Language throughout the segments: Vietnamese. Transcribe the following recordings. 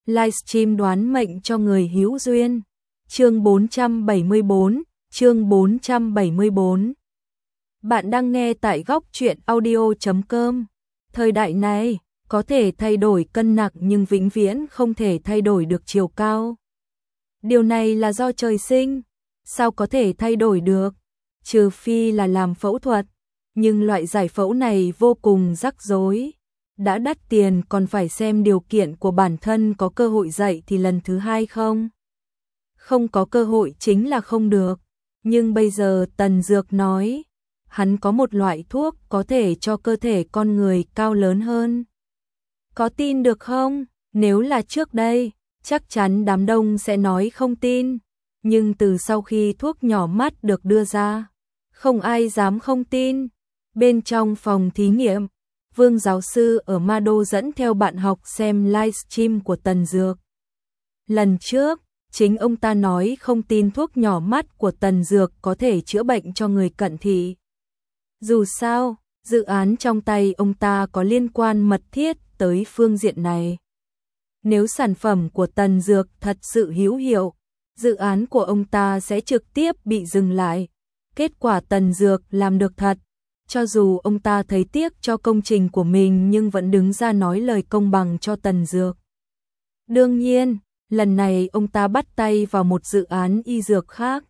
livestream đoán mệnh cho người hữu duyên. Chương 474, chương 474. Bạn đang nghe tại góc truyện audio.com. Thời đại này, có thể thay đổi cân nặng nhưng vĩnh viễn không thể thay đổi được chiều cao. Điều này là do trời sinh, sao có thể thay đổi được, trừ phi là làm phẫu thuật, nhưng loại giải phẫu này vô cùng rắc rối. Đã đắt tiền còn phải xem điều kiện của bản thân có cơ hội dậy thì lần thứ hai không. Không có cơ hội chính là không được. Nhưng bây giờ Tần Dược nói, hắn có một loại thuốc có thể cho cơ thể con người cao lớn hơn. Có tin được không? Nếu là trước đây, chắc chắn đám đông sẽ nói không tin. Nhưng từ sau khi thuốc nhỏ mắt được đưa ra, không ai dám không tin. Bên trong phòng thí nghiệm, Vương giáo sư ở Ma Đô dẫn theo bạn học xem livestream của Tần Dược. Lần trước, chính ông ta nói không tin thuốc nhỏ mắt của Tần Dược có thể chữa bệnh cho người cận thị. Dù sao, dự án trong tay ông ta có liên quan mật thiết tới phương diện này. Nếu sản phẩm của Tần Dược thật sự hữu hiệu, dự án của ông ta sẽ trực tiếp bị dừng lại. Kết quả Tần Dược làm được thật. Cho dù ông ta thấy tiếc cho công trình của mình nhưng vẫn đứng ra nói lời công bằng cho Tần Dược. Đương nhiên, lần này ông ta bắt tay vào một dự án y dược khác.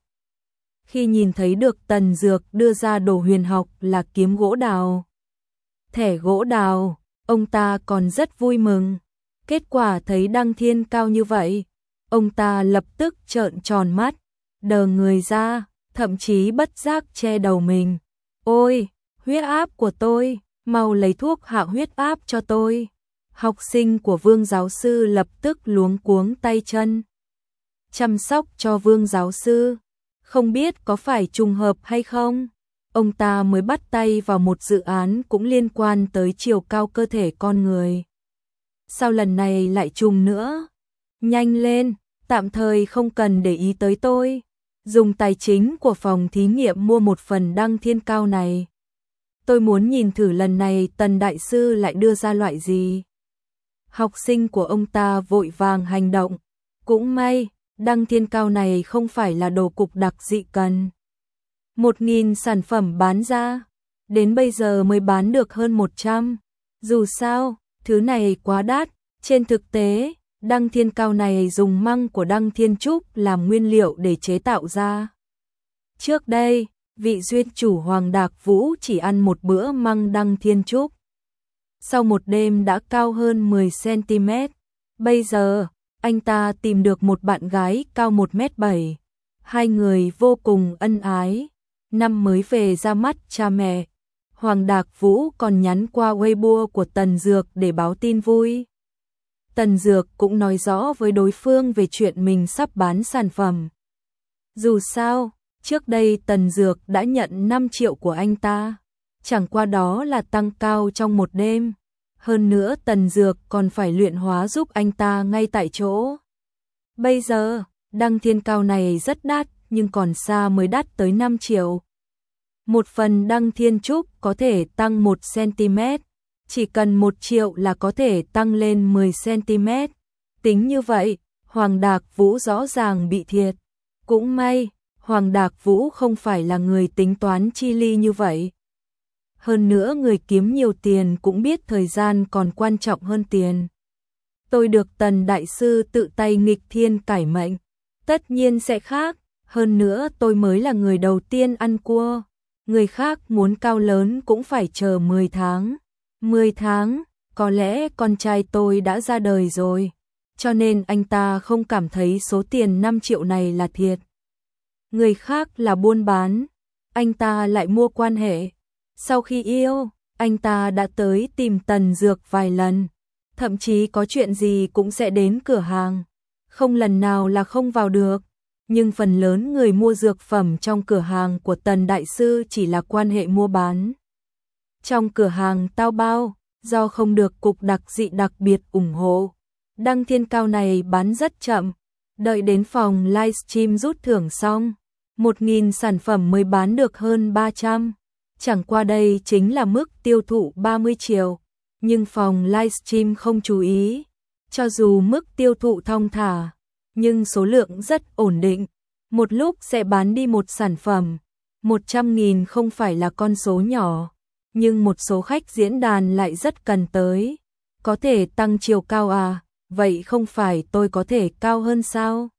Khi nhìn thấy được Tần Dược đưa ra đồ huyền học là kiếm gỗ đào, thẻ gỗ đào, ông ta còn rất vui mừng. Kết quả thấy đăng thiên cao như vậy, ông ta lập tức trợn tròn mắt, đờ người ra, thậm chí bất giác che đầu mình. Ôi! Huyết áp của tôi, mau lấy thuốc hạ huyết áp cho tôi. Học sinh của Vương giáo sư lập tức luống cuống tay chân. Chăm sóc cho Vương giáo sư, không biết có phải trùng hợp hay không. Ông ta mới bắt tay vào một dự án cũng liên quan tới chiều cao cơ thể con người. Sao lần này lại trùng nữa? Nhanh lên, tạm thời không cần để ý tới tôi. Dùng tài chính của phòng thí nghiệm mua một phần đăng thiên cao này. Tôi muốn nhìn thử lần này Tần Đại Sư lại đưa ra loại gì. Học sinh của ông ta vội vàng hành động. Cũng may, đăng thiên cao này không phải là đồ cục đặc dị cần. 1.000 sản phẩm bán ra, đến bây giờ mới bán được hơn 100. Dù sao, thứ này quá đắt. Trên thực tế, đăng thiên cao này dùng măng của đăng thiên trúc làm nguyên liệu để chế tạo ra. Trước đây, vị duyên chủ Hoàng Đạc Vũ chỉ ăn một bữa măng đăng thiên trúc. Sau một đêm đã cao hơn 10 cm. Bây giờ, anh ta tìm được một bạn gái cao 1m7. Hai người vô cùng ân ái. Năm mới về ra mắt cha mẹ. Hoàng Đạc Vũ còn nhắn qua Weibo của Tần Dược để báo tin vui. Tần Dược cũng nói rõ với đối phương về chuyện mình sắp bán sản phẩm. Dù sao, trước đây Tần Dược đã nhận 5 triệu của anh ta, chẳng qua đó là tăng cao trong một đêm. Hơn nữa Tần Dược còn phải luyện hóa giúp anh ta ngay tại chỗ. Bây giờ, đăng thiên cao này rất đắt nhưng còn xa mới đắt tới 5 triệu. Một phần đăng thiên trúc có thể tăng 1 cm, chỉ cần 1 triệu là có thể tăng lên 10 cm. Tính như vậy, Hoàng Đạc Vũ rõ ràng bị thiệt. Cũng may, Hoàng Đạc Vũ không phải là người tính toán chi ly như vậy. Hơn nữa người kiếm nhiều tiền cũng biết thời gian còn quan trọng hơn tiền. Tôi được Tần Đại Sư tự tay nghịch thiên cải mệnh, tất nhiên sẽ khác. Hơn nữa tôi mới là người đầu tiên ăn cua. Người khác muốn cao lớn cũng phải chờ 10 tháng. 10 tháng, có lẽ con trai tôi đã ra đời rồi. Cho nên anh ta không cảm thấy số tiền 5 triệu này là thiệt. Người khác là buôn bán, anh ta lại mua quan hệ. Sau khi yêu, anh ta đã tới tìm Tần Dược vài lần. Thậm chí có chuyện gì cũng sẽ đến cửa hàng. Không lần nào là không vào được. Nhưng phần lớn người mua dược phẩm trong cửa hàng của Tần Đại Sư chỉ là quan hệ mua bán. Trong cửa hàng tao bao, do không được cục đặc dị đặc biệt ủng hộ, đăng thiên cao này bán rất chậm. Đợi đến phòng livestream rút thưởng xong, 1.000 sản phẩm mới bán được hơn 300. Chẳng qua đây chính là mức tiêu thụ 30 triệu. Nhưng phòng livestream không chú ý. Cho dù mức tiêu thụ thong thả, nhưng số lượng rất ổn định. Một lúc sẽ bán đi một sản phẩm. 100.000 không phải là con số nhỏ, nhưng một số khách diễn đàn lại rất cần tới. Có thể tăng chiều cao à? Vậy không phải tôi có thể cao hơn sao?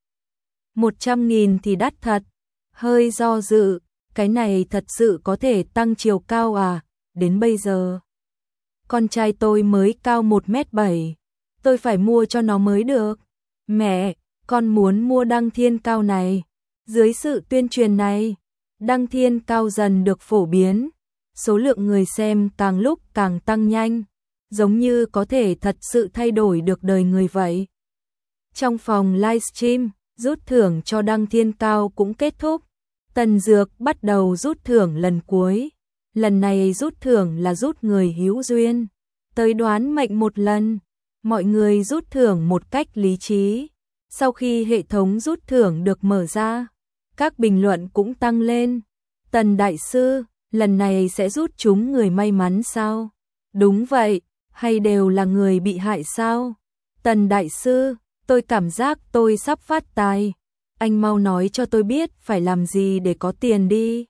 100.000 thì đắt thật. Hơi do dự, cái này thật sự có thể tăng chiều cao à? Đến bây giờ, con trai tôi mới cao 1m7. Tôi phải mua cho nó mới được. Mẹ, con muốn mua đăng thiên cao này. Dưới sự tuyên truyền này, đăng thiên cao dần được phổ biến. Số lượng người xem càng lúc càng tăng nhanh. Giống như có thể thật sự thay đổi được đời người vậy. Trong phòng livestream, rút thưởng cho đăng thiên cao cũng kết thúc. Tần Dược bắt đầu rút thưởng lần cuối. Lần này rút thưởng là rút người hữu duyên. Tới đoán mệnh một lần. Mọi người rút thưởng một cách lý trí. Sau khi hệ thống rút thưởng được mở ra, các bình luận cũng tăng lên. Tần Đại Sư, lần này sẽ rút chúng người may mắn sao? Đúng vậy, hay đều là người bị hại sao? Tần Đại Sư, tôi cảm giác tôi sắp phát tài. Anh mau nói cho tôi biết phải làm gì để có tiền đi.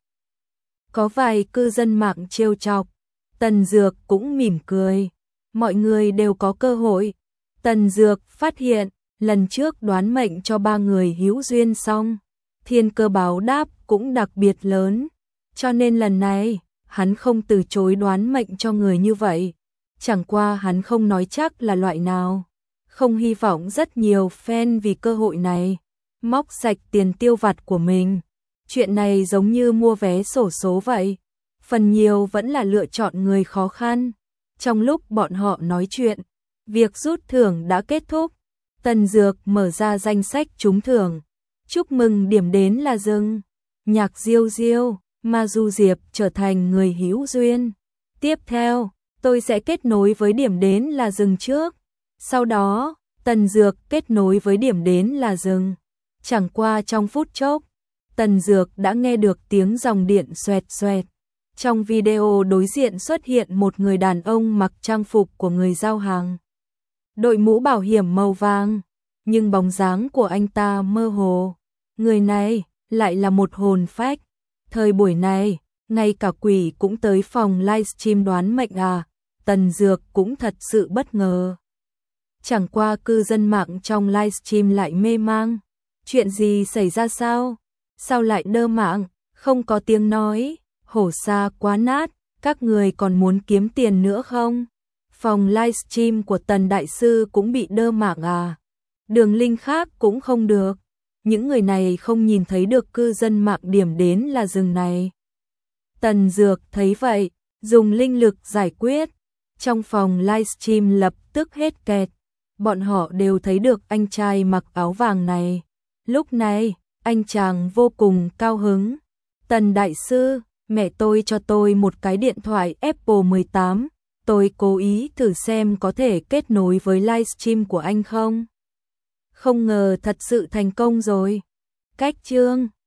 Có vài cư dân mạng trêu chọc. Tần Dược cũng mỉm cười. Mọi người đều có cơ hội. Tần Dược phát hiện, lần trước đoán mệnh cho 3 người hữu duyên xong, thiên cơ báo đáp cũng đặc biệt lớn. Cho nên lần này, hắn không từ chối đoán mệnh cho người như vậy. Chẳng qua hắn không nói chắc là loại nào. Không hy vọng rất nhiều fan vì cơ hội này móc sạch tiền tiêu vặt của mình. Chuyện này giống như mua vé xổ số vậy. Phần nhiều vẫn là lựa chọn người khó khăn. Trong lúc bọn họ nói chuyện, việc rút thưởng đã kết thúc. Tần Dược mở ra danh sách trúng thưởng. Chúc mừng điểm đến là rừng. Nhạc Diêu Diêu, Ma Du Diệp trở thành người hữu duyên. Tiếp theo, tôi sẽ kết nối với điểm đến là rừng trước. Sau đó, Tần Dược kết nối với điểm đến là rừng. Chẳng qua trong phút chốc, Tần Dược đã nghe được tiếng dòng điện xoẹt xoẹt. Trong video đối diện xuất hiện một người đàn ông mặc trang phục của người giao hàng. Đội mũ bảo hiểm màu vàng, nhưng bóng dáng của anh ta mơ hồ. Người này lại là một hồn phách. Thời buổi này, ngay cả quỷ cũng tới phòng livestream đoán mệnh à? Tần Dược cũng thật sự bất ngờ. Chẳng qua cư dân mạng trong livestream lại mê mang. Chuyện gì xảy ra sao? Sao lại đơ mạng, không có tiếng nói, hổ xa quá nát, các người còn muốn kiếm tiền nữa không? Phòng livestream của Tần Đại Sư cũng bị đơ mạng à? Đường link khác cũng không được. Những người này không nhìn thấy được cư dân mạng điểm đến là rừng này. Tần Dược thấy vậy, dùng linh lực giải quyết. Trong phòng livestream lập tức hết kẹt. Bọn họ đều thấy được anh trai mặc áo vàng này. Lúc này, anh chàng vô cùng cao hứng. Tần Đại Sư, mẹ tôi cho tôi một cái điện thoại Apple 18. Tôi cố ý thử xem có thể kết nối với livestream của anh không. Không ngờ thật sự thành công rồi. Cách chương